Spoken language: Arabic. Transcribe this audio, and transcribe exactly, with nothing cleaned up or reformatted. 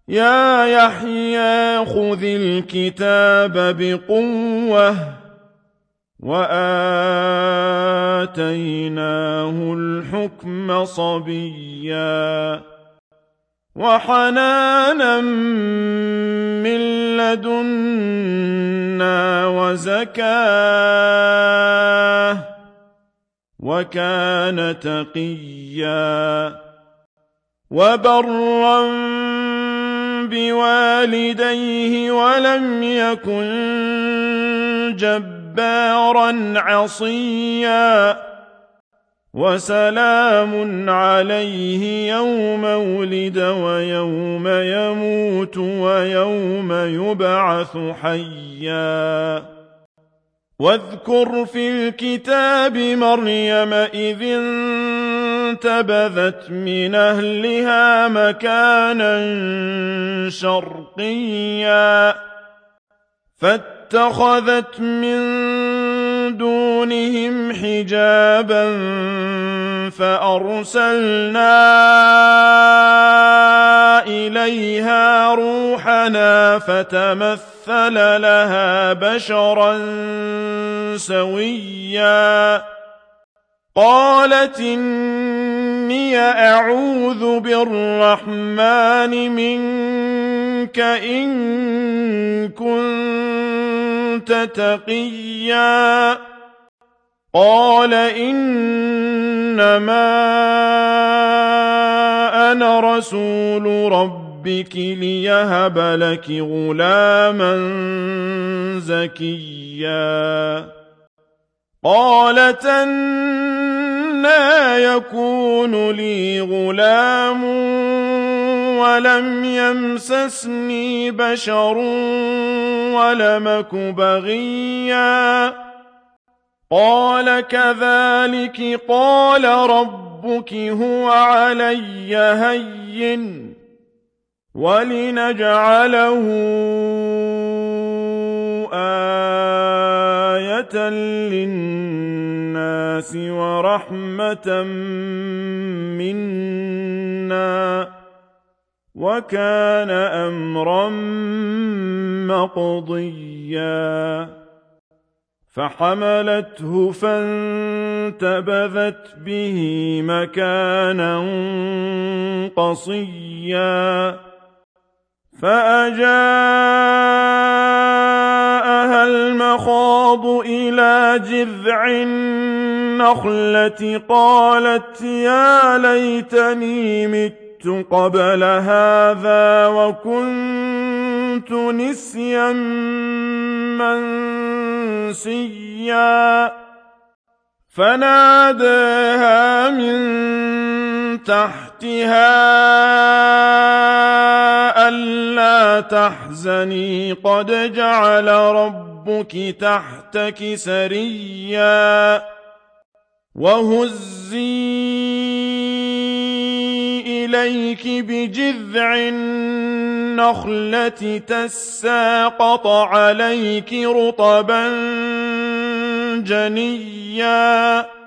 يا يحيى خذ الكتاب بقوة وآتيناه الحكم صبيا وحنانا من لدنا وزكاة وكان تقيا وبرا بوالديه ولم يكن جبارا عصيا وسلام عليه يوم ولد ويوم يموت ويوم يبعث حيا واذكر في الكتاب مريم إذ انتبذت من أهلها مكانا شرقيا فاتخذت من دونهم حجابا فأرسلنا إليها روحنا فتمثل لها بشرا سويا قالت إني أعوذ بالرحمن منك إن كنت تقيا قال إنما أنا رسول ربك ليهب لك غلاما زكيا قالت أنى يكون لي غلام ولم يمسسني بشر ولم أك بغيا قال كذلك قال ربك هو علي هين ولنجعله آية للناس ورحمة منا وكان أمرا مقضيا فحملته فانتبذت به مكانا قصيا فأجاءها المخاض إلى جذع النخلة قالت يا ليتني مت قبل هذا وكنت نسيا منسيا فناداها من تحتها ألا تحزني قد جعل ربك تحتك سريا وهزي إليك بجذع النخلة تساقط عليك رطبا جنيا